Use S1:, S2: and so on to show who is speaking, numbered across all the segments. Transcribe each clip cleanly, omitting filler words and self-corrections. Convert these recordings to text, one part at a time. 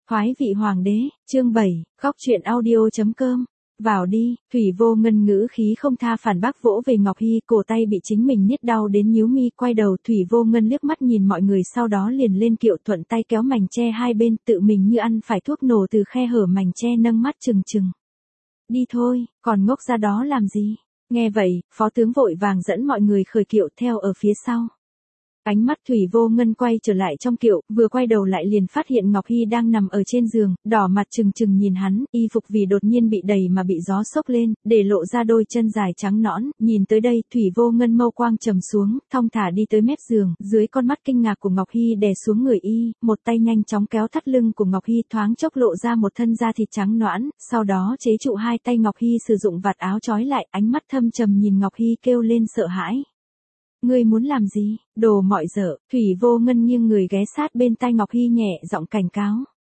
S1: Thoái vị hoàng đế, chương 7, góc truyện audio.com. Vào đi, Thủy Vô Ngân ngữ khí không tha phản bác vỗ về Ngọc Hy, cổ tay bị chính mình niết đau đến nhíu mi, quay đầu Thủy Vô Ngân liếc mắt nhìn mọi người, sau đó liền lên kiệu thuận tay kéo mành tre hai bên, tự mình như ăn phải thuốc nổ từ khe hở mành tre, nâng mắt trừng trừng. Đi thôi, còn ngốc ra đó làm gì? Nghe vậy, phó tướng vội vàng dẫn mọi người khởi kiệu theo ở phía sau. Ánh mắt Thủy Vô Ngân quay trở lại trong kiệu, vừa quay đầu lại liền phát hiện Ngọc Hy đang nằm ở trên giường, đỏ mặt trừng trừng nhìn hắn, y phục vì đột nhiên bị đẩy mà bị gió xốc lên, để lộ ra đôi chân dài trắng nõn. Nhìn tới đây, Thủy Vô Ngân mâu quang trầm xuống, thong thả đi tới mép giường, dưới con mắt kinh ngạc của Ngọc Hy đè xuống người y, một tay nhanh chóng kéo thắt lưng của Ngọc Hy, thoáng chốc lộ ra một thân da thịt trắng nõn, sau đó chế trụ hai tay Ngọc Hy, sử dụng vạt áo trói lại, ánh mắt thâm trầm nhìn Ngọc Hy kêu lên sợ hãi. Ngươi muốn làm gì, đồ mọi dở? Thủy Vô Ngân nghiêng người ghé sát bên tai Ngọc Hy nhẹ giọng cảnh cáo.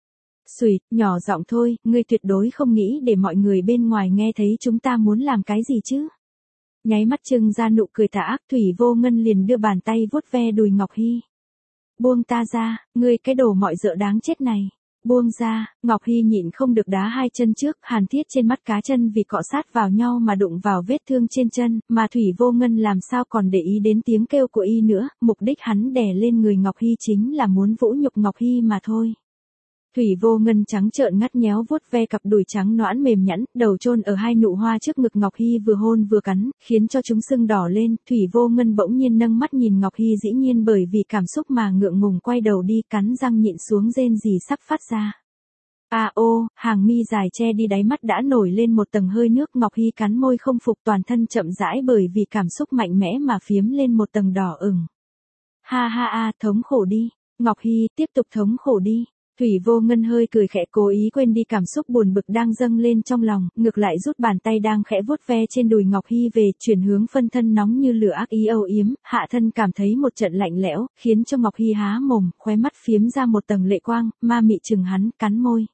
S1: Xùi, nhỏ giọng thôi, ngươi tuyệt đối không nghĩ để mọi người bên ngoài nghe thấy chúng ta muốn làm cái gì chứ? Nháy mắt trưng ra nụ cười tà ác, Thủy Vô Ngân liền đưa bàn tay vuốt ve đùi Ngọc Hy. Buông ta ra, ngươi cái đồ mọi dở đáng chết này. Buông ra, Ngọc Hy nhịn không được đá hai chân trước, hàn thiết trên mắt cá chân vì cọ sát vào nhau mà đụng vào vết thương trên chân, mà Thủy Vô Ngân làm sao còn để ý đến tiếng kêu của y nữa, mục đích hắn đè lên người Ngọc Hy chính là muốn vũ nhục Ngọc Hy mà thôi. Thủy Vô Ngân trắng trợn ngắt nhéo vuốt ve cặp đùi trắng nõn mềm nhẵn, đầu chôn ở hai nụ hoa trước ngực Ngọc Hy, vừa hôn vừa cắn, khiến cho chúng sưng đỏ lên. Thủy Vô Ngân bỗng nhiên nâng mắt nhìn Ngọc Hy, dĩ nhiên bởi vì cảm xúc mà ngượng ngùng quay đầu đi, cắn răng nhịn xuống rên rỉ sắp phát ra. À ô, hàng mi dài che đi đáy mắt đã nổi lên một tầng hơi nước. Ngọc Hy cắn môi không phục, toàn thân chậm rãi bởi vì cảm xúc mạnh mẽ mà phiếm lên một tầng đỏ ửng. Ha ha a, thống khổ đi. Ngọc Hy, tiếp tục thống khổ đi. Thủy Vô Ngân hơi cười khẽ, cố ý quên đi cảm xúc buồn bực đang dâng lên trong lòng, ngược lại rút bàn tay đang khẽ vuốt ve trên đùi Ngọc Hy về, chuyển hướng phân thân nóng như lửa ác ý âu yếm, hạ thân cảm thấy một trận lạnh lẽo, khiến cho Ngọc Hy há mồm, khóe mắt phiếm ra một tầng lệ quang, ma mị chừng hắn, cắn môi.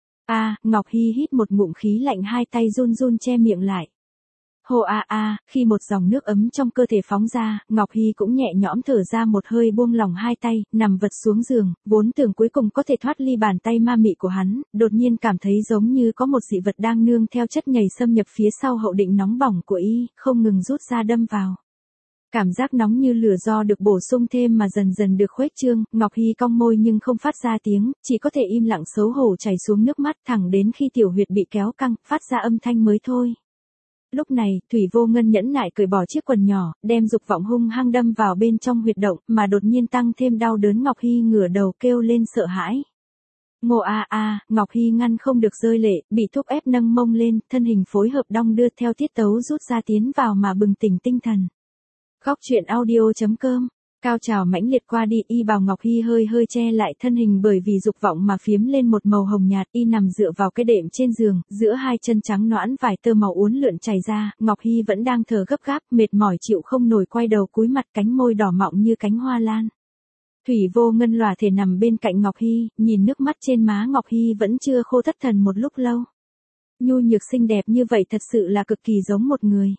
S1: Ngọc Hy hít một ngụm khí lạnh, hai tay run run che miệng lại. Hô khi một dòng nước ấm trong cơ thể phóng ra, Ngọc Hy cũng nhẹ nhõm thở ra một hơi, buông lỏng hai tay, nằm vật xuống giường, vốn tưởng cuối cùng có thể thoát ly bàn tay ma mị của hắn, đột nhiên cảm thấy giống như có một dị vật đang nương theo chất nhầy xâm nhập phía sau hậu định nóng bỏng của y, không ngừng rút ra đâm vào. Cảm giác nóng như lửa do được bổ sung thêm mà dần dần được khuếch trương, Ngọc Hy cong môi nhưng không phát ra tiếng, chỉ có thể im lặng xấu hổ chảy xuống nước mắt, thẳng đến khi tiểu huyệt bị kéo căng, phát ra âm thanh mới thôi. Lúc này, Thủy Vô Ngân nhẫn nại cởi bỏ chiếc quần nhỏ, đem dục vọng hung hăng đâm vào bên trong huyệt động, mà đột nhiên tăng thêm đau đớn. Ngọc Hy ngửa đầu kêu lên sợ hãi. Ngô Ngọc Hy ngăn không được rơi lệ, bị thúc ép nâng mông lên, thân hình phối hợp đong đưa theo tiết tấu rút ra tiến vào mà bừng tỉnh tinh thần. Góc truyện audio.com. Cao trào mãnh liệt qua đi, y bảo Ngọc Hy hơi che lại thân hình, bởi vì dục vọng mà phiếm lên một màu hồng nhạt. Y nằm dựa vào cái đệm trên giường, giữa hai chân trắng nõn vài tơ màu uốn lượn chảy ra. Ngọc Hy vẫn đang thở gấp gáp, mệt mỏi chịu không nổi, quay đầu cúi mặt, cánh môi đỏ mọng như cánh hoa lan. Thủy Vô Ngân lòa thể nằm bên cạnh Ngọc Hy, nhìn nước mắt trên má Ngọc Hy vẫn chưa khô, thất thần một lúc lâu. Nhu nhược xinh đẹp như vậy thật sự là cực kỳ giống một người.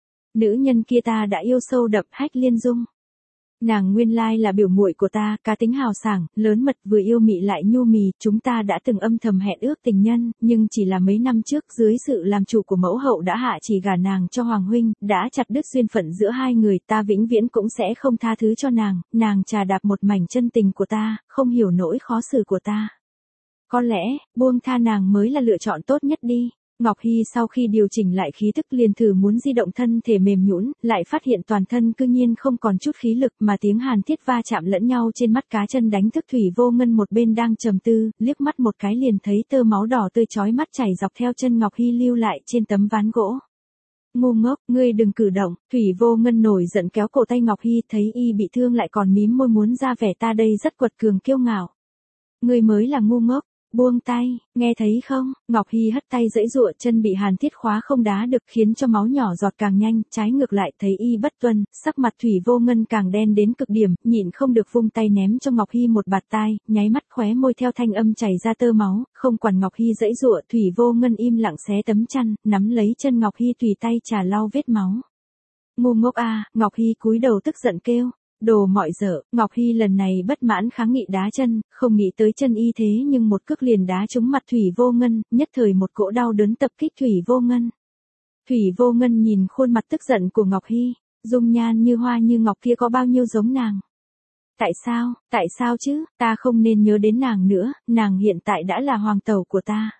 S1: Nữ nhân kia ta đã yêu sâu đậm, Hách Liên Dung. Nàng nguyên lai là biểu muội của ta, cá tính hào sảng, lớn mật, vừa yêu mị lại nhu mì. Chúng ta đã từng âm thầm hẹn ước tình nhân, nhưng chỉ là mấy năm trước, dưới sự làm chủ của mẫu hậu đã hạ chỉ gả nàng cho Hoàng huynh, đã chặt đứt duyên phận giữa hai người. Ta vĩnh viễn cũng sẽ không tha thứ cho nàng. Nàng trà đạp một mảnh chân tình của ta, không hiểu nỗi khó xử của ta. Có lẽ, buông tha nàng mới là lựa chọn tốt nhất đi. Ngọc Hy sau khi điều chỉnh lại khí tức liền thử muốn di động thân thể mềm nhũn, lại phát hiện toàn thân cư nhiên không còn chút khí lực, mà tiếng hàn thiết va chạm lẫn nhau trên mắt cá chân đánh thức Thủy Vô Ngân một bên đang trầm tư, liếc mắt một cái liền thấy tơ máu đỏ tươi chói mắt chảy dọc theo chân Ngọc Hy lưu lại trên tấm ván gỗ. Ngu ngốc, ngươi đừng cử động. Thủy Vô Ngân nổi giận kéo cổ tay Ngọc Hy, thấy y bị thương lại còn mím môi muốn ra vẻ ta đây rất quật cường kiêu ngạo. Ngươi mới là ngu ngốc. Buông tay, nghe thấy không? Ngọc Hy hất tay giãy giụa, chân bị hàn thiết khóa không đá được, khiến cho máu nhỏ giọt càng nhanh, trái ngược lại thấy y bất tuân, sắc mặt Thủy Vô Ngân càng đen đến cực điểm, nhịn không được vung tay ném cho Ngọc Hy một bạt tai, nháy mắt khóe môi theo thanh âm chảy ra tơ máu, không quản Ngọc Hy giãy giụa, Thủy Vô Ngân im lặng xé tấm chăn, nắm lấy chân Ngọc Hy tùy tay chà lau vết máu. Ngu ngốc Ngọc Hy cúi đầu tức giận kêu. Đồ mọi dở, Ngọc Hy lần này bất mãn kháng nghị đá chân, không nghĩ tới chân y thế nhưng một cước liền đá trúng mặt Thủy Vô Ngân, nhất thời một cỗ đau đớn tập kích Thủy Vô Ngân. Thủy Vô Ngân nhìn khuôn mặt tức giận của Ngọc Hy, dung nhan như hoa như ngọc kia có bao nhiêu giống nàng. Tại sao chứ, ta không nên nhớ đến nàng nữa, nàng hiện tại đã là hoàng tẩu của ta.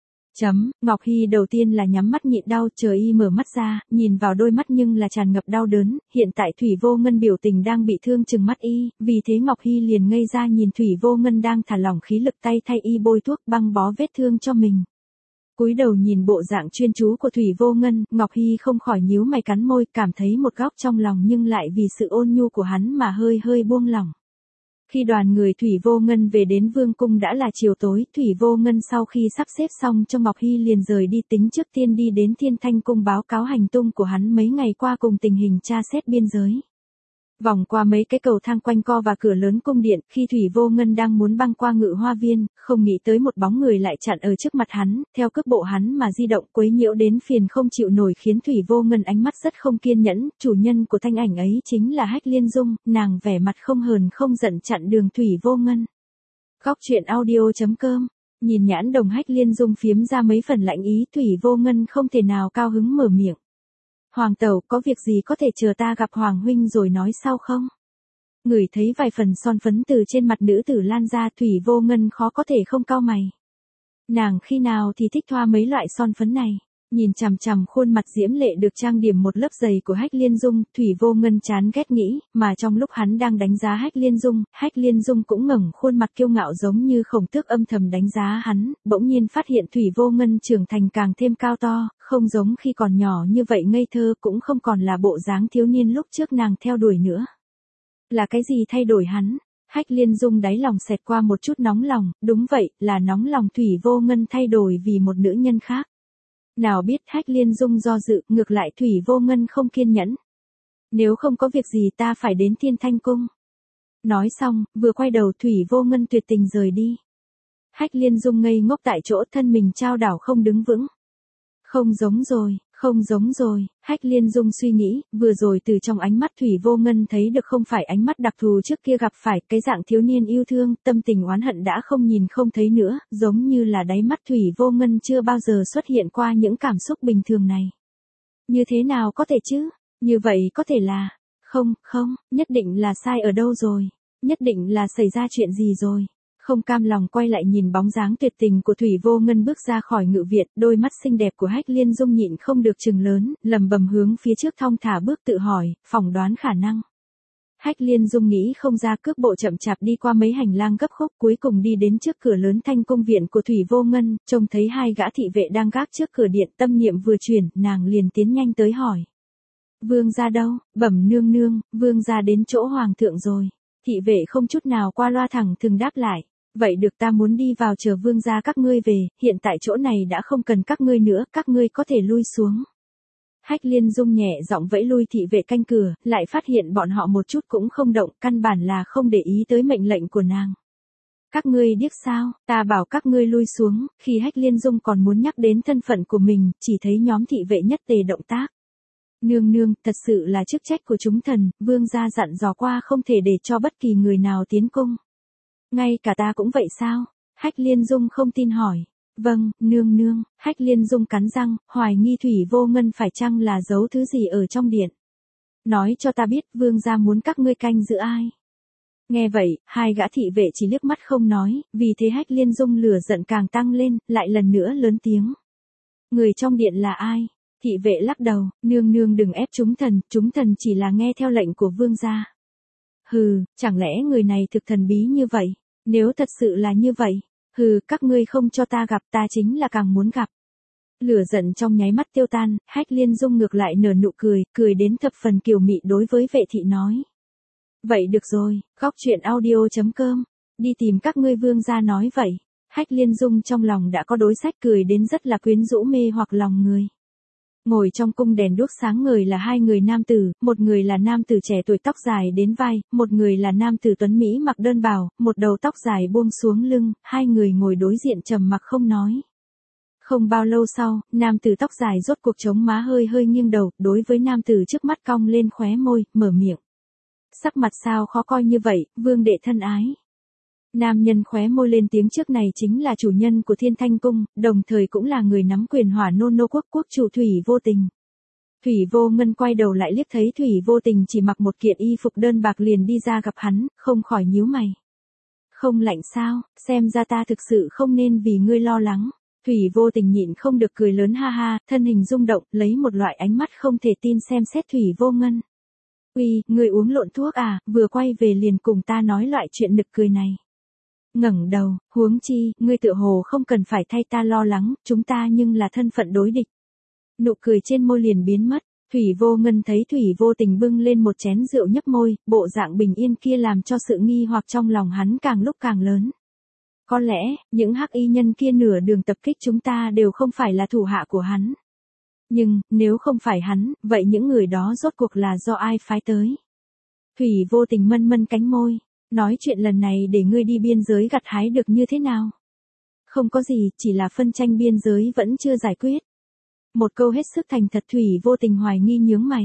S1: Ngọc Hy đầu tiên là nhắm mắt nhịn đau, chờ y mở mắt ra, nhìn vào đôi mắt nhưng là tràn ngập đau đớn, hiện tại Thủy Vô Ngân biểu tình đang bị thương chừng mắt y, vì thế Ngọc Hy liền ngây ra nhìn Thủy Vô Ngân đang thả lỏng khí lực tay thay y bôi thuốc băng bó vết thương cho mình. Cúi đầu nhìn bộ dạng chuyên chú của Thủy Vô Ngân, Ngọc Hy không khỏi nhíu mày cắn môi, cảm thấy một góc trong lòng nhưng lại vì sự ôn nhu của hắn mà hơi hơi buông lỏng. Khi đoàn người Thủy Vô Ngân về đến vương cung đã là chiều tối, Thủy Vô Ngân sau khi sắp xếp xong cho Ngọc Hy liền rời đi, tính trước tiên đi đến Thiên Thanh cung báo cáo hành tung của hắn mấy ngày qua cùng tình hình tra xét biên giới. Vòng qua mấy cái cầu thang quanh co và cửa lớn cung điện, khi Thủy Vô Ngân đang muốn băng qua Ngự Hoa Viên, không nghĩ tới một bóng người lại chặn ở trước mặt hắn, theo cước bộ hắn mà di động quấy nhiễu đến phiền không chịu nổi khiến Thủy Vô Ngân ánh mắt rất không kiên nhẫn, chủ nhân của thanh ảnh ấy chính là Hách Liên Dung, nàng vẻ mặt không hờn không giận chặn đường Thủy Vô Ngân. Góc truyện audio.com, nhìn nhãn đồng Hách Liên Dung phiếm ra mấy phần lạnh ý, Thủy Vô Ngân không thể nào cao hứng mở miệng. Hoàng tẩu, có việc gì có thể chờ ta gặp Hoàng huynh rồi nói sau không? Ngửi thấy vài phần son phấn từ trên mặt nữ tử lan ra, Thủy Vô Ngân khó có thể không cau mày. Nàng khi nào thì thích thoa mấy loại son phấn này? Nhìn chằm chằm khuôn mặt diễm lệ được trang điểm một lớp dày của Hách Liên Dung, Thủy Vô Ngân chán ghét nghĩ, mà trong lúc hắn đang đánh giá Hách Liên Dung cũng ngẩng khuôn mặt kiêu ngạo giống như Khổng Tước âm thầm đánh giá hắn, bỗng nhiên phát hiện Thủy Vô Ngân trưởng thành càng thêm cao to, không giống khi còn nhỏ như vậy ngây thơ, cũng không còn là bộ dáng thiếu niên lúc trước nàng theo đuổi nữa. Là cái gì thay đổi hắn? Hách Liên Dung đáy lòng xẹt qua một chút nóng lòng, đúng vậy, là nóng lòng Thủy Vô Ngân thay đổi vì một nữ nhân khác. Nào biết Hách Liên Dung do dự, ngược lại Thủy Vô Ngân không kiên nhẫn. Nếu không có việc gì ta phải đến Thiên Thanh cung. Nói xong, vừa quay đầu Thủy Vô Ngân tuyệt tình rời đi. Hách Liên Dung ngây ngốc tại chỗ, thân mình chao đảo không đứng vững. Không giống rồi, Hách Liên Dung suy nghĩ, vừa rồi từ trong ánh mắt Thủy Vô Ngân thấy được không phải ánh mắt đặc thù trước kia gặp phải, cái dạng thiếu niên yêu thương, tâm tình oán hận đã không nhìn không thấy nữa, giống như là đáy mắt Thủy Vô Ngân chưa bao giờ xuất hiện qua những cảm xúc bình thường này. Như thế nào có thể chứ? Như vậy có thể là... Không, nhất định là sai ở đâu rồi, nhất định là xảy ra chuyện gì rồi. Không cam lòng quay lại nhìn bóng dáng tuyệt tình của Thủy Vô Ngân bước ra khỏi ngự viện, đôi mắt xinh đẹp của Hách Liên Dung nhịn không được trừng lớn, lầm bầm hướng phía trước thong thả bước tự hỏi, phỏng đoán khả năng. Hách Liên Dung nghĩ không ra, cước bộ chậm chạp đi qua mấy hành lang gấp khúc, cuối cùng đi đến trước cửa lớn Thanh cung viện của Thủy Vô Ngân, trông thấy hai gã thị vệ đang gác trước cửa điện, tâm niệm vừa chuyển, nàng liền tiến nhanh tới hỏi. Vương gia đâu? Bẩm nương nương, vương gia đến chỗ hoàng thượng rồi. Thị vệ không chút nào qua loa thẳng thừng đáp lại. Vậy được, ta muốn đi vào chờ vương gia các ngươi về, hiện tại chỗ này đã không cần các ngươi nữa, các ngươi có thể lui xuống. Hách Liên Dung nhẹ giọng vẫy lui thị vệ canh cửa, lại phát hiện bọn họ một chút cũng không động, căn bản là không để ý tới mệnh lệnh của nàng. Các ngươi điếc sao, ta bảo các ngươi lui xuống, khi Hách Liên Dung còn muốn nhắc đến thân phận của mình, chỉ thấy nhóm thị vệ nhất tề động tác. Nương nương, thật sự là chức trách của chúng thần, vương gia dặn dò qua không thể để cho bất kỳ người nào tiến cung. Ngay cả ta cũng vậy sao? Hách Liên Dung không tin hỏi. Vâng, nương nương, Hách Liên Dung cắn răng, hoài nghi Thủy Vô Ngân phải chăng là giấu thứ gì ở trong điện. Nói cho ta biết, vương gia muốn các ngươi canh giữ ai? Nghe vậy, hai gã thị vệ chỉ liếc mắt không nói, vì thế Hách Liên Dung lửa giận càng tăng lên, lại lần nữa lớn tiếng. Người trong điện là ai? Thị vệ lắc đầu, nương nương đừng ép chúng thần chỉ là nghe theo lệnh của vương gia. Hừ, chẳng lẽ người này thực thần bí như vậy? Nếu thật sự là như vậy, các ngươi không cho ta gặp, ta chính là càng muốn gặp. Lửa giận trong nháy mắt tiêu tan, Hách Liên Dung ngược lại nở nụ cười, cười đến thập phần kiều mị đối với vệ thị nói. Vậy được rồi, góc truyện audio.com, đi tìm các ngươi vương gia nói vậy. Hách Liên Dung trong lòng đã có đối sách, cười đến rất là quyến rũ mê hoặc lòng người. Ngồi trong cung đèn đuốc sáng ngời là hai người nam tử, một người là nam tử trẻ tuổi tóc dài đến vai, một người là nam tử tuấn Mỹ mặc đơn bào, một đầu tóc dài buông xuống lưng, hai người ngồi đối diện trầm mặc không nói. Không bao lâu sau, nam tử tóc dài rốt cuộc chống má hơi hơi nghiêng đầu, đối với nam tử trước mắt cong lên khóe môi, mở miệng. sắc mặt sao khó coi như vậy, vương đệ thân ái. Nam nhân khóe môi lên tiếng, trước này chính là chủ nhân của Thiên Thanh Cung, đồng thời cũng là người nắm quyền Hỏa Nô Nô quốc quốc chủ Thủy Vô Tình. Thủy Vô Ngân quay đầu lại liếc thấy Thủy Vô Tình chỉ mặc một kiện y phục đơn bạc liền đi ra gặp hắn, không khỏi nhíu mày. Không lạnh sao, xem ra ta thực sự không nên vì ngươi lo lắng. Thủy Vô Tình nhịn không được cười lớn ha ha, thân hình rung động, lấy một loại ánh mắt không thể tin xem xét Thủy Vô Ngân. Uy, ngươi uống lộn thuốc à, vừa quay về liền cùng ta nói loại chuyện nực cười này. Ngẩng đầu, huống chi, ngươi tựa hồ không cần phải thay ta lo lắng, chúng ta nhưng là thân phận đối địch. Nụ cười trên môi liền biến mất, Thủy Vô Ngân thấy Thủy Vô Tình bưng lên một chén rượu nhấp môi, bộ dạng bình yên kia làm cho sự nghi hoặc trong lòng hắn càng lúc càng lớn. Có lẽ, những hắc y nhân kia nửa đường tập kích chúng ta đều không phải là thủ hạ của hắn. Nhưng, nếu không phải hắn, vậy những người đó rốt cuộc là do ai phái tới? Thủy Vô Tình mân mân cánh môi, nói chuyện lần này để ngươi đi biên giới gặt hái được như thế nào? Không có gì, chỉ là phân tranh biên giới vẫn chưa giải quyết. Một câu hết sức thành thật. Thủy Vô Tình hoài nghi nhướng mày.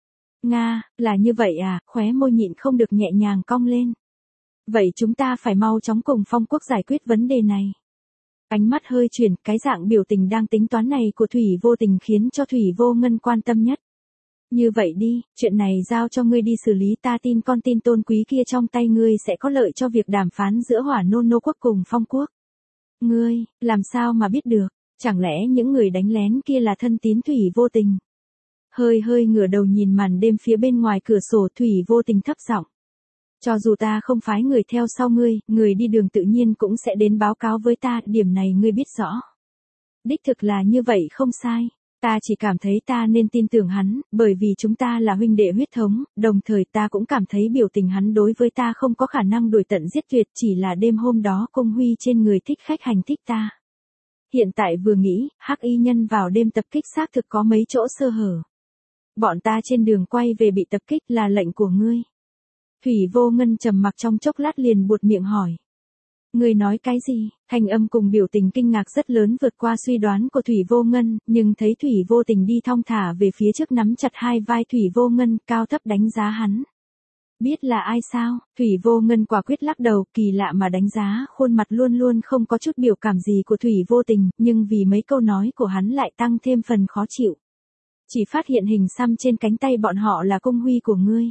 S1: Nga, là như vậy à, khóe môi nhịn không được nhẹ nhàng cong lên. Vậy chúng ta phải mau chóng cùng Phong Quốc giải quyết vấn đề này. Ánh mắt hơi chuyển, cái dạng biểu tình đang tính toán này của Thủy Vô Tình khiến cho Thủy Vô Ngân quan tâm nhất. Như vậy đi, chuyện này giao cho ngươi đi xử lý, ta tin con tin tôn quý kia trong tay ngươi sẽ có lợi cho việc đàm phán giữa Hỏa Nô Nô quốc cùng Phong Quốc. Ngươi, làm sao mà biết được, chẳng lẽ những người đánh lén kia là thân tín Thủy Vô Tình? Hơi hơi ngửa đầu nhìn màn đêm phía bên ngoài cửa sổ, Thủy Vô Tình thấp giọng. Cho dù ta không phái người theo sau ngươi, người đi đường tự nhiên cũng sẽ đến báo cáo với ta, điểm này ngươi biết rõ. Đích thực là như vậy không sai. Ta chỉ cảm thấy ta nên tin tưởng hắn, bởi vì chúng ta là huynh đệ huyết thống, đồng thời ta cũng cảm thấy biểu tình hắn đối với ta không có khả năng đuổi tận giết tuyệt, chỉ là đêm hôm đó Cung Huy trên người thích khách hành thích ta. Hiện tại vừa nghĩ, hắc y nhân vào đêm tập kích xác thực có mấy chỗ sơ hở. Bọn ta trên đường quay về bị tập kích là lệnh của ngươi. Thủy Vô Ngân trầm mặc trong chốc lát liền buột miệng hỏi. Ngươi nói cái gì? Thanh âm cùng biểu tình kinh ngạc rất lớn vượt qua suy đoán của Thủy Vô Ngân, nhưng thấy Thủy Vô Tình đi thong thả về phía trước nắm chặt hai vai Thủy Vô Ngân, cao thấp đánh giá hắn. Biết là ai sao? Thủy Vô Ngân quả quyết lắc đầu, kỳ lạ mà đánh giá khuôn mặt luôn luôn không có chút biểu cảm gì của Thủy Vô Tình, nhưng vì mấy câu nói của hắn lại tăng thêm phần khó chịu. Chỉ phát hiện hình xăm trên cánh tay bọn họ là Cung Huy của ngươi.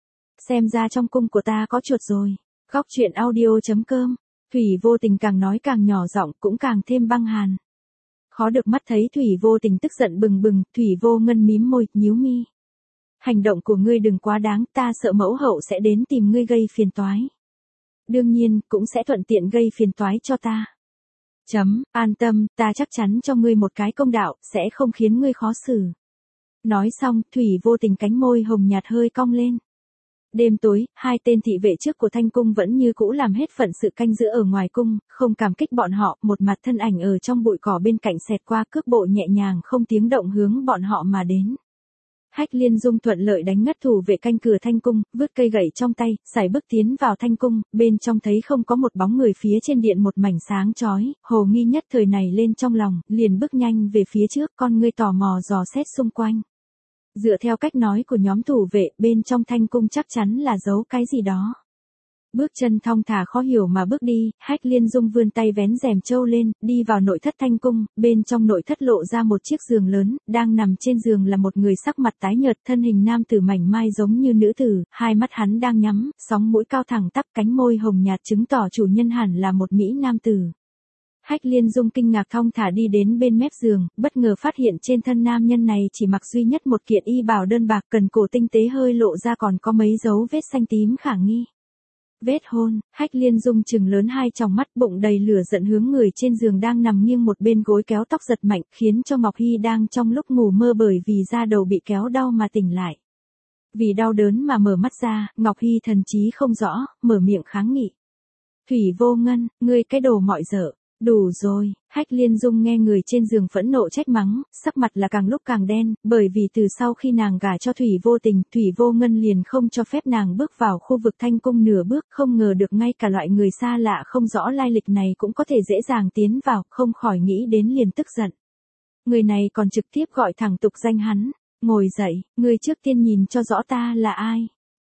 S1: Xem ra trong cung của ta có chuột rồi. Góc truyện audio.com. Thủy Vô Tình càng nói càng nhỏ giọng, cũng càng thêm băng hàn. Khó được mắt thấy Thủy Vô Tình tức giận bừng bừng, Thủy Vô Ngân mím môi, nhíu mi. Hành động của ngươi đừng quá đáng, ta sợ mẫu hậu sẽ đến tìm ngươi gây phiền toái. Đương nhiên, cũng sẽ thuận tiện gây phiền toái cho ta. An tâm, ta chắc chắn cho ngươi một cái công đạo, sẽ không khiến ngươi khó xử. Nói xong, Thủy Vô Tình cánh môi hồng nhạt hơi cong lên. Đêm tối, hai tên thị vệ trước của Thanh Cung vẫn như cũ làm hết phận sự canh giữ ở ngoài cung, không cảm kích bọn họ, một mặt thân ảnh ở trong bụi cỏ bên cạnh xẹt qua, cước bộ nhẹ nhàng không tiếng động hướng bọn họ mà đến. Hách Liên Dung thuận lợi đánh ngất thủ vệ canh cửa Thanh Cung, vứt cây gậy trong tay, sải bước tiến vào Thanh Cung, bên trong thấy không có một bóng người, phía trên điện một mảnh sáng chói, hồ nghi nhất thời này lên trong lòng, liền bước nhanh về phía trước, con ngươi tò mò dò xét xung quanh. Dựa theo cách nói của nhóm thủ vệ, bên trong Thanh Cung chắc chắn là giấu cái gì đó. Bước chân thong thả khó hiểu mà bước đi, Hách Liên Dung vươn tay vén rèm trâu lên, đi vào nội thất Thanh Cung, bên trong nội thất lộ ra một chiếc giường lớn, đang nằm trên giường là một người sắc mặt tái nhợt, thân hình nam tử mảnh mai giống như nữ tử, hai mắt hắn đang nhắm, sóng mũi cao thẳng tắp, cánh môi hồng nhạt chứng tỏ chủ nhân hẳn là một mỹ nam tử. Hách Liên Dung kinh ngạc thong thả đi đến bên mép giường, bất ngờ phát hiện trên thân nam nhân này chỉ mặc duy nhất một kiện y bào đơn bạc, cần cổ tinh tế hơi lộ ra còn có mấy dấu vết xanh tím khả nghi. Vết hôn. Hách Liên Dung trừng lớn hai tròng mắt, bụng đầy lửa giận hướng người trên giường đang nằm nghiêng một bên gối kéo tóc giật mạnh, khiến cho Ngọc Hy đang trong lúc ngủ mơ bởi vì da đầu bị kéo đau mà tỉnh lại. Vì đau đớn mà mở mắt ra, Ngọc Hy thần trí không rõ, mở miệng kháng nghị. Thủy Vô Ngân, ngươi cái đồ mọi dở. Đủ rồi, Hách Liên Dung nghe người trên giường phẫn nộ trách mắng, sắc mặt là càng lúc càng đen, bởi vì từ sau khi nàng gả cho Thủy Vô Tình, Thủy Vô Ngân liền không cho phép nàng bước vào khu vực Thanh Cung nửa bước, không ngờ được ngay cả loại người xa lạ không rõ lai lịch này cũng có thể dễ dàng tiến vào, không khỏi nghĩ đến liền tức giận. Người này còn trực tiếp gọi thẳng tục danh hắn, ngồi dậy, ngươi trước tiên nhìn cho rõ ta là ai.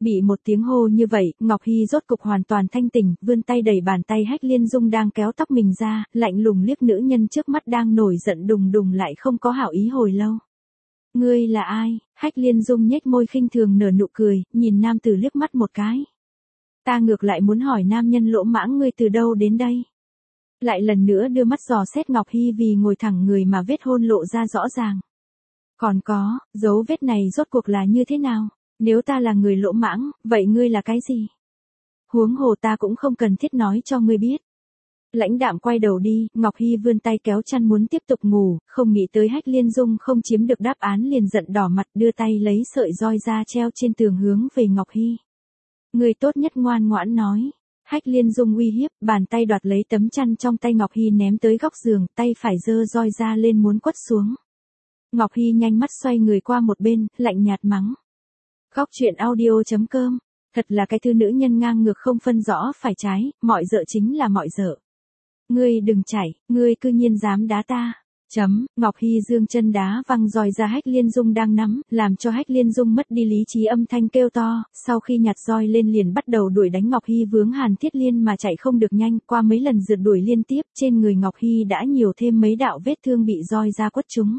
S1: Bị một tiếng hô như vậy, Ngọc Hy rốt cục hoàn toàn thanh tỉnh, vươn tay đẩy bàn tay Hách Liên Dung đang kéo tóc mình ra, lạnh lùng liếc nữ nhân trước mắt đang nổi giận đùng đùng lại không có hảo ý hồi lâu. Ngươi là ai? Hách Liên Dung nhếch môi khinh thường nở nụ cười, nhìn nam tử liếc mắt một cái. Ta ngược lại muốn hỏi nam nhân lỗ mãng ngươi từ đâu đến đây? Lại lần nữa đưa mắt dò xét Ngọc Hy vì ngồi thẳng người mà vết hôn lộ ra rõ ràng. Còn có, dấu vết này rốt cuộc là như thế nào? Nếu ta là người lỗ mãng, vậy ngươi là cái gì? Huống hồ ta cũng không cần thiết nói cho ngươi biết. Lãnh đạm quay đầu đi, Ngọc Hy vươn tay kéo chăn muốn tiếp tục ngủ, không nghĩ tới Hách Liên Dung không chiếm được đáp án liền giận đỏ mặt đưa tay lấy sợi roi ra treo trên tường hướng về Ngọc Hy. Ngươi tốt nhất ngoan ngoãn nói. Hách Liên Dung uy hiếp, bàn tay đoạt lấy tấm chăn trong tay Ngọc Hy ném tới góc giường, tay phải giơ roi ra lên muốn quất xuống. Ngọc Hy nhanh mắt xoay người qua một bên, lạnh nhạt mắng. Góc truyện audio.com, thật là cái thư nữ nhân ngang ngược không phân rõ phải trái, mọi dợ chính là mọi dợ. Ngươi đừng chảy, ngươi cư nhiên dám đá ta. Ngọc Hy giương chân đá văng roi ra Hách Liên Dung đang nắm, làm cho Hách Liên Dung mất đi lý trí âm thanh kêu to, sau khi nhặt roi lên liền bắt đầu đuổi đánh Ngọc Hy vướng Hàn Thiết Liên mà chạy không được nhanh, qua mấy lần rượt đuổi liên tiếp, trên người Ngọc Hy đã nhiều thêm mấy đạo vết thương bị roi ra quất trúng.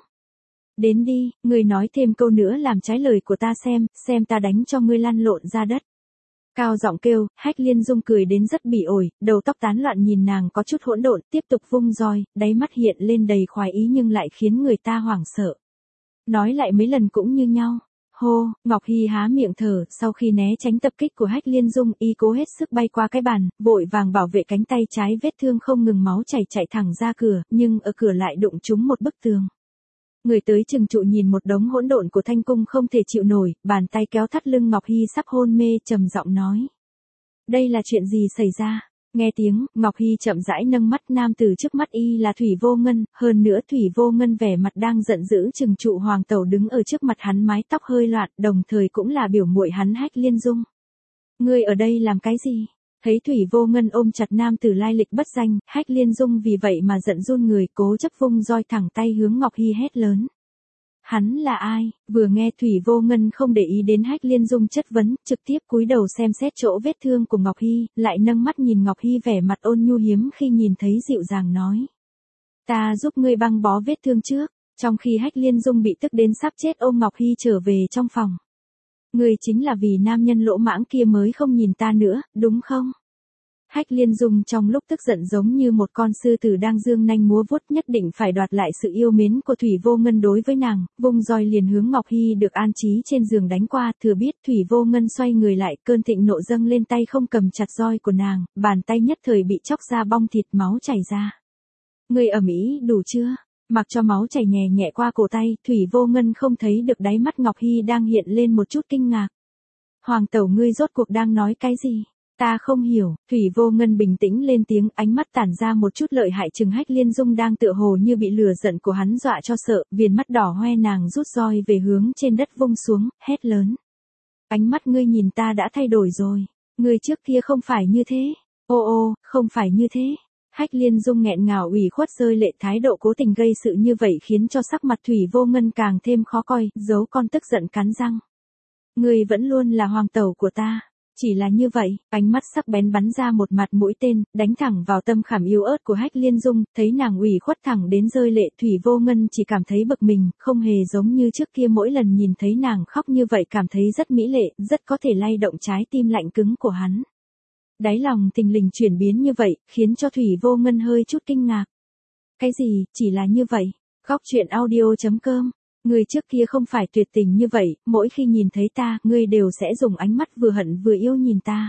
S1: Đến đi, ngươi nói thêm câu nữa làm trái lời của ta xem ta đánh cho ngươi lăn lộn ra đất. Cao giọng kêu, Hách Liên Dung cười đến rất bỉ ổi, đầu tóc tán loạn nhìn nàng có chút hỗn độn, tiếp tục vung roi, đáy mắt hiện lên đầy khoái ý nhưng lại khiến người ta hoảng sợ. Nói lại mấy lần cũng như nhau. Hô, Ngọc Hy há miệng thở, sau khi né tránh tập kích của Hách Liên Dung, y cố hết sức bay qua cái bàn, vội vàng bảo vệ cánh tay trái vết thương không ngừng máu chảy chạy thẳng ra cửa, nhưng ở cửa lại đụng trúng một bức tường. Người tới chừng trụ nhìn một đống hỗn độn của thanh cung không thể chịu nổi, bàn tay kéo thắt lưng Ngọc Hy sắp hôn mê trầm giọng nói. Đây là chuyện gì xảy ra? Nghe tiếng, Ngọc Hy chậm rãi nâng mắt nam tử trước mắt y là Thủy Vô Ngân, hơn nữa Thủy Vô Ngân vẻ mặt đang giận dữ chừng trụ hoàng tẩu đứng ở trước mặt hắn mái tóc hơi loạn, đồng thời cũng là biểu muội hắn Hách Liên Dung. Ngươi ở đây làm cái gì? Thấy Thủy Vô Ngân ôm chặt nam tử lai lịch bất danh, Hách Liên Dung vì vậy mà giận run người cố chấp vung roi thẳng tay hướng Ngọc Hy hét lớn. Hắn là ai? Vừa nghe Thủy Vô Ngân không để ý đến Hách Liên Dung chất vấn, trực tiếp cúi đầu xem xét chỗ vết thương của Ngọc Hy, lại nâng mắt nhìn Ngọc Hy vẻ mặt ôn nhu hiếm khi nhìn thấy dịu dàng nói. Ta giúp ngươi băng bó vết thương trước, trong khi Hách Liên Dung bị tức đến sắp chết ôm Ngọc Hy trở về trong phòng. Ngươi chính là vì nam nhân lỗ mãng kia mới không nhìn ta nữa, đúng không? Hách Liên Dung trong lúc tức giận giống như một con sư tử đang dương nanh múa vuốt nhất định phải đoạt lại sự yêu mến của Thủy Vô Ngân đối với nàng, vung roi liền hướng Ngọc Hy được an trí trên giường đánh qua, thừa biết Thủy Vô Ngân xoay người lại, cơn thịnh nộ dâng lên tay không cầm chặt roi của nàng, bàn tay nhất thời bị chóc ra bong thịt máu chảy ra. Ngươi ầm ĩ đủ chưa? Mặc cho máu chảy nhẹ nhẹ qua cổ tay, Thủy Vô Ngân không thấy được đáy mắt Ngọc Hy đang hiện lên một chút kinh ngạc. Hoàng tẩu ngươi rốt cuộc đang nói cái gì? Ta không hiểu, Thủy Vô Ngân bình tĩnh lên tiếng, ánh mắt tản ra một chút lợi hại chừng Hách Liên Dung đang tựa hồ như bị lửa giận của hắn dọa cho sợ, viền mắt đỏ hoe nàng rút roi về hướng trên đất vung xuống, hét lớn. Ánh mắt ngươi nhìn ta đã thay đổi rồi, ngươi trước kia không phải như thế, ô, không phải như thế. Hách Liên Dung nghẹn ngào ủy khuất rơi lệ, thái độ cố tình gây sự như vậy khiến cho sắc mặt Thủy Vô Ngân càng thêm khó coi, giấu con tức giận cắn răng. Ngươi vẫn luôn là hoàng tẩu của ta. Chỉ là như vậy, ánh mắt sắc bén bắn ra một mặt mũi tên, đánh thẳng vào tâm khảm yếu ớt của Hách Liên Dung, thấy nàng ủy khuất thẳng đến rơi lệ, Thủy Vô Ngân chỉ cảm thấy bực mình, không hề giống như trước kia mỗi lần nhìn thấy nàng khóc như vậy cảm thấy rất mỹ lệ, rất có thể lay động trái tim lạnh cứng của hắn. Đáy lòng thình lình chuyển biến như vậy, khiến cho Thủy Vô Ngân hơi chút kinh ngạc. Cái gì, chỉ là như vậy? Góc truyện audio.com. Ngươi trước kia không phải tuyệt tình như vậy, mỗi khi nhìn thấy ta, ngươi đều sẽ dùng ánh mắt vừa hận vừa yêu nhìn ta.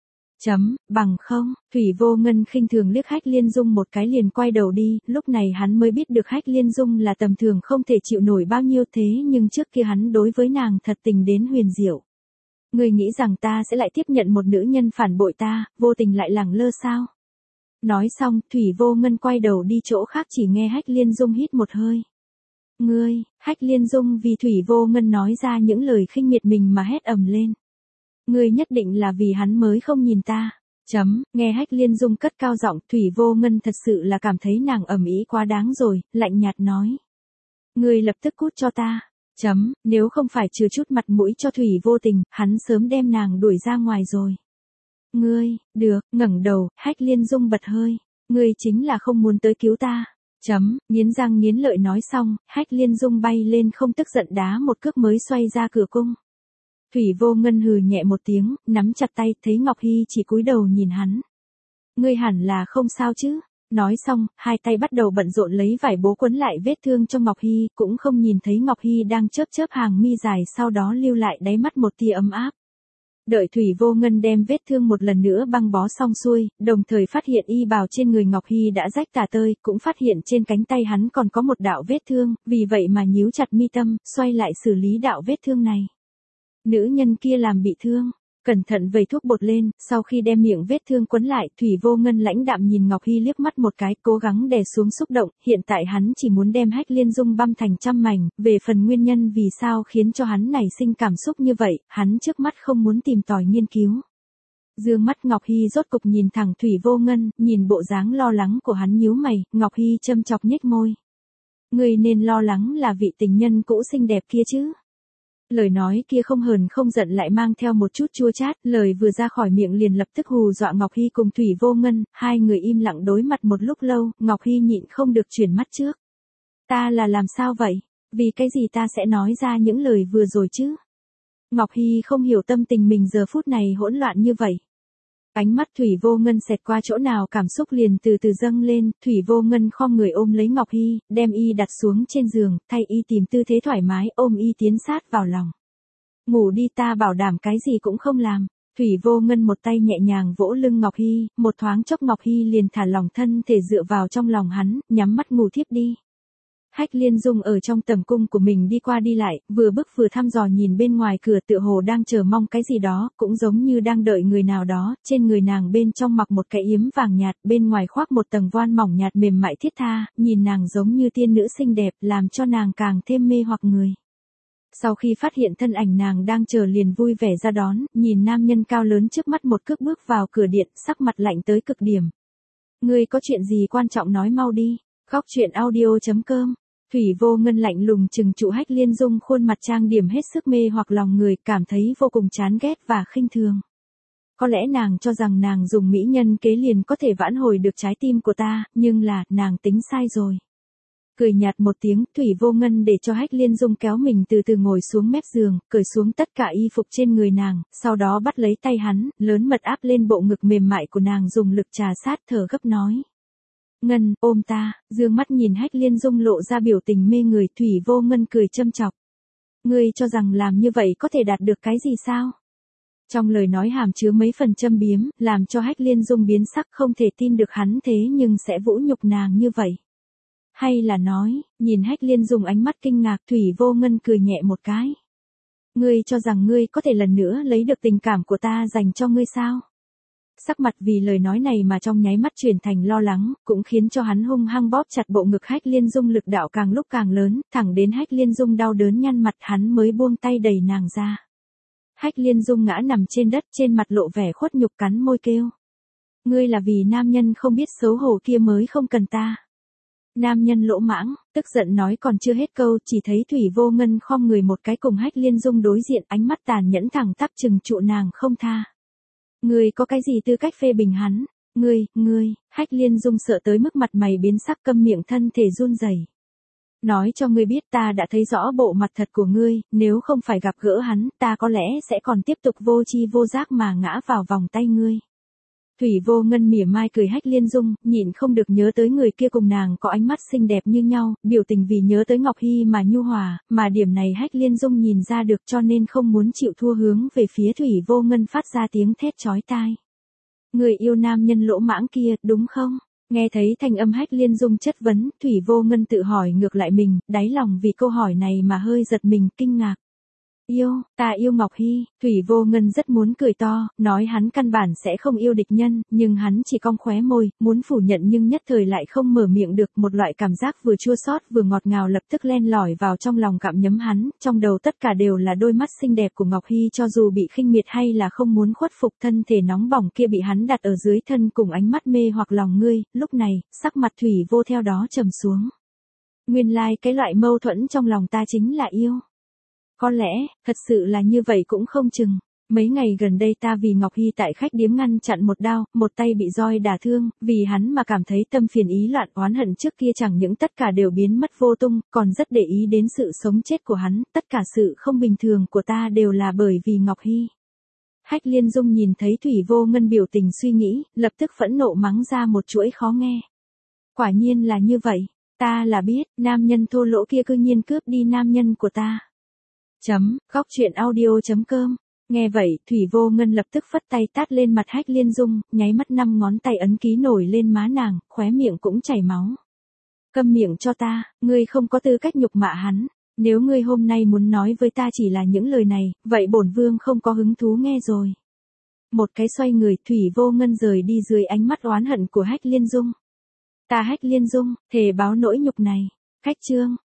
S1: Bằng không, Thủy Vô Ngân khinh thường liếc Hách Liên Dung một cái liền quay đầu đi, lúc này hắn mới biết được Hách Liên Dung là tầm thường không thể chịu nổi bao nhiêu thế nhưng trước kia hắn đối với nàng thật tình đến huyền diệu. Ngươi nghĩ rằng ta sẽ lại tiếp nhận một nữ nhân phản bội ta, vô tình lại lẳng lơ sao? Nói xong, Thủy Vô Ngân quay đầu đi chỗ khác chỉ nghe Hách Liên Dung hít một hơi. Ngươi, Hách Liên Dung vì Thủy Vô Ngân nói ra những lời khinh miệt mình mà hét ầm lên. Ngươi nhất định là vì hắn mới không nhìn ta. Nghe Hách Liên Dung cất cao giọng, Thủy Vô Ngân thật sự là cảm thấy nàng ầm ĩ quá đáng rồi, lạnh nhạt nói. Ngươi lập tức cút cho ta. Nếu không phải chừa chút mặt mũi cho Thủy Vô Tình, hắn sớm đem nàng đuổi ra ngoài rồi. Ngươi, được, ngẩng đầu, Hách Liên Dung bật hơi. Ngươi chính là không muốn tới cứu ta. Nghiến răng nghiến lợi nói xong, Hách Liên Dung bay lên không tức giận đá một cước mới xoay ra cửa cung. Thủy Vô Ngân hừ nhẹ một tiếng, nắm chặt tay, thấy Ngọc Hy chỉ cúi đầu nhìn hắn. Ngươi hẳn là không sao chứ? Nói xong, hai tay bắt đầu bận rộn lấy vải bố quấn lại vết thương cho Ngọc Hy, cũng không nhìn thấy Ngọc Hy đang chớp chớp hàng mi dài, sau đó lưu lại đáy mắt một tia ấm áp. Đợi Thủy Vô Ngân đem vết thương một lần nữa băng bó xong xuôi, đồng thời phát hiện y bào trên người Ngọc Hy đã rách tả tơi, cũng phát hiện trên cánh tay hắn còn có một đạo vết thương, vì vậy mà nhíu chặt mi tâm, xoay lại xử lý đạo vết thương này. Nữ nhân kia làm bị thương, cẩn thận vẩy thuốc bột lên, sau khi đem miệng vết thương quấn lại, Thủy Vô Ngân lãnh đạm nhìn Ngọc Hy liếc mắt một cái, cố gắng đè xuống xúc động, hiện tại hắn chỉ muốn đem Hách Liên Dung băm thành trăm mảnh, về phần nguyên nhân vì sao khiến cho hắn nảy sinh cảm xúc như vậy, hắn trước mắt không muốn tìm tòi nghiên cứu. Dương mắt Ngọc Hy rốt cục nhìn thẳng Thủy Vô Ngân, nhìn bộ dáng lo lắng của hắn nhíu mày, Ngọc Hy châm chọc nhếch môi. Ngươi nên lo lắng là vị tình nhân cũ xinh đẹp kia chứ. Lời nói kia không hờn không giận lại mang theo một chút chua chát, lời vừa ra khỏi miệng liền lập tức hù dọa Ngọc Hy cùng Thủy Vô Ngân, hai người im lặng đối mặt một lúc lâu, Ngọc Hy nhịn không được chuyển mắt trước. Ta là làm sao vậy? Vì cái gì ta sẽ nói ra những lời vừa rồi chứ? Ngọc Hy không hiểu tâm tình mình giờ phút này hỗn loạn như vậy. Ánh mắt Thủy Vô Ngân xẹt qua chỗ nào cảm xúc liền từ từ dâng lên, Thủy Vô Ngân khom người ôm lấy Ngọc Hy, đem y đặt xuống trên giường, thay y tìm tư thế thoải mái, ôm y tiến sát vào lòng. Ngủ đi, ta bảo đảm cái gì cũng không làm. Thủy Vô Ngân một tay nhẹ nhàng vỗ lưng Ngọc Hy, một thoáng chốc Ngọc Hy liền thả lỏng thân thể dựa vào trong lòng hắn, nhắm mắt ngủ thiếp đi. Hách Liên Dung ở trong tầm cung của mình đi qua đi lại, vừa bước vừa thăm dò nhìn bên ngoài cửa, tựa hồ đang chờ mong cái gì đó, cũng giống như đang đợi người nào đó, trên người nàng bên trong mặc một cái yếm vàng nhạt, bên ngoài khoác một tầng voan mỏng nhạt mềm mại thiết tha, nhìn nàng giống như tiên nữ xinh đẹp, làm cho nàng càng thêm mê hoặc người. Sau khi phát hiện thân ảnh nàng đang chờ liền vui vẻ ra đón, nhìn nam nhân cao lớn trước mắt một cước bước vào cửa điện, sắc mặt lạnh tới cực điểm. Ngươi có chuyện gì quan trọng nói mau đi. Góc truyện audio.com. Thủy Vô Ngân lạnh lùng trừng trụ Hách Liên Dung, khuôn mặt trang điểm hết sức mê hoặc lòng người, cảm thấy vô cùng chán ghét và khinh thường. Có lẽ nàng cho rằng nàng dùng mỹ nhân kế liền có thể vãn hồi được trái tim của ta, nhưng là, nàng tính sai rồi. Cười nhạt một tiếng, Thủy Vô Ngân để cho Hách Liên Dung kéo mình từ từ ngồi xuống mép giường, cởi xuống tất cả y phục trên người nàng, sau đó bắt lấy tay hắn, lớn mật áp lên bộ ngực mềm mại của nàng, dùng lực trà sát, thở gấp nói. Ngân, ôm ta, dương mắt nhìn Hách Liên Dung lộ ra biểu tình mê người, Thủy Vô Ngân cười châm chọc. Ngươi cho rằng làm như vậy có thể đạt được cái gì sao? Trong lời nói hàm chứa mấy phần châm biếm, làm cho Hách Liên Dung biến sắc, không thể tin được hắn thế nhưng sẽ vũ nhục nàng như vậy. Hay là nói, nhìn Hách Liên Dung ánh mắt kinh ngạc, Thủy Vô Ngân cười nhẹ một cái. Ngươi cho rằng ngươi có thể lần nữa lấy được tình cảm của ta dành cho ngươi sao? Sắc mặt vì lời nói này mà trong nháy mắt chuyển thành lo lắng, cũng khiến cho hắn hung hăng bóp chặt bộ ngực Hách Liên Dung, lực đạo càng lúc càng lớn, thẳng đến Hách Liên Dung đau đớn nhăn mặt hắn mới buông tay đẩy nàng ra. Hách Liên Dung ngã nằm trên đất, trên mặt lộ vẻ khuất nhục, cắn môi kêu. Ngươi là vì nam nhân không biết xấu hổ kia mới không cần ta. Nam nhân lỗ mãng, tức giận nói còn chưa hết câu, chỉ thấy Thủy Vô Ngân khom người một cái cùng Hách Liên Dung đối diện, ánh mắt tàn nhẫn thẳng tắp trừng trụ nàng không tha. Ngươi có cái gì tư cách phê bình hắn? Ngươi, Hách Liên Dung sợ tới mức mặt mày biến sắc, câm miệng, thân thể run rẩy. Nói cho ngươi biết, ta đã thấy rõ bộ mặt thật của ngươi, nếu không phải gặp gỡ hắn, ta có lẽ sẽ còn tiếp tục vô tri vô giác mà ngã vào vòng tay ngươi. Thủy Vô Ngân mỉa mai cười Hách Liên Dung, nhịn không được nhớ tới người kia cùng nàng có ánh mắt xinh đẹp như nhau, biểu tình vì nhớ tới Ngọc Hy mà nhu hòa, mà điểm này Hách Liên Dung nhìn ra được, cho nên không muốn chịu thua, hướng về phía Thủy Vô Ngân phát ra tiếng thét chói tai. Người yêu nam nhân lỗ mãng kia, đúng không? Nghe thấy thanh âm Hách Liên Dung chất vấn, Thủy Vô Ngân tự hỏi ngược lại mình, đáy lòng vì câu hỏi này mà hơi giật mình, kinh ngạc. Ta yêu Ngọc Hy. Thủy Vô Ngân rất muốn cười to, nói hắn căn bản sẽ không yêu địch nhân, nhưng hắn chỉ cong khóe môi, muốn phủ nhận nhưng nhất thời lại không mở miệng được, một loại cảm giác vừa chua xót vừa ngọt ngào lập tức len lỏi vào trong lòng, gặm nhấm hắn, trong đầu tất cả đều là đôi mắt xinh đẹp của Ngọc Hy, cho dù bị khinh miệt hay là không muốn khuất phục, thân thể nóng bỏng kia bị hắn đặt ở dưới thân cùng ánh mắt mê hoặc lòng ngươi, lúc này, sắc mặt Thủy Vô theo đó trầm xuống. Nguyên lai cái loại mâu thuẫn trong lòng ta chính là yêu. Có lẽ, thật sự là như vậy cũng không chừng. Mấy ngày gần đây ta vì Ngọc Hy tại khách điếm ngăn chặn một đao, một tay bị roi đả thương, vì hắn mà cảm thấy tâm phiền ý loạn oán hận trước kia chẳng những tất cả đều biến mất vô tung, còn rất để ý đến sự sống chết của hắn, tất cả sự không bình thường của ta đều là bởi vì Ngọc Hy. Hách Liên Dung nhìn thấy Thủy Vô Ngân biểu tình suy nghĩ, lập tức phẫn nộ mắng ra một chuỗi khó nghe. Quả nhiên là như vậy, ta là biết, nam nhân thô lỗ kia cư nhiên cướp đi nam nhân của ta. Khóc chuyện audio.com. Nghe vậy, Thủy Vô Ngân lập tức phất tay tát lên mặt Hách Liên Dung, nháy mắt 5 ngón tay ấn ký nổi lên má nàng, khóe miệng cũng chảy máu. Câm miệng cho ta, ngươi không có tư cách nhục mạ hắn. Nếu ngươi hôm nay muốn nói với ta chỉ là những lời này, vậy bổn vương không có hứng thú nghe rồi. Một cái xoay người, Thủy Vô Ngân rời đi dưới ánh mắt oán hận của Hách Liên Dung. Ta Hách Liên Dung, thề báo nỗi nhục này. Khách chương.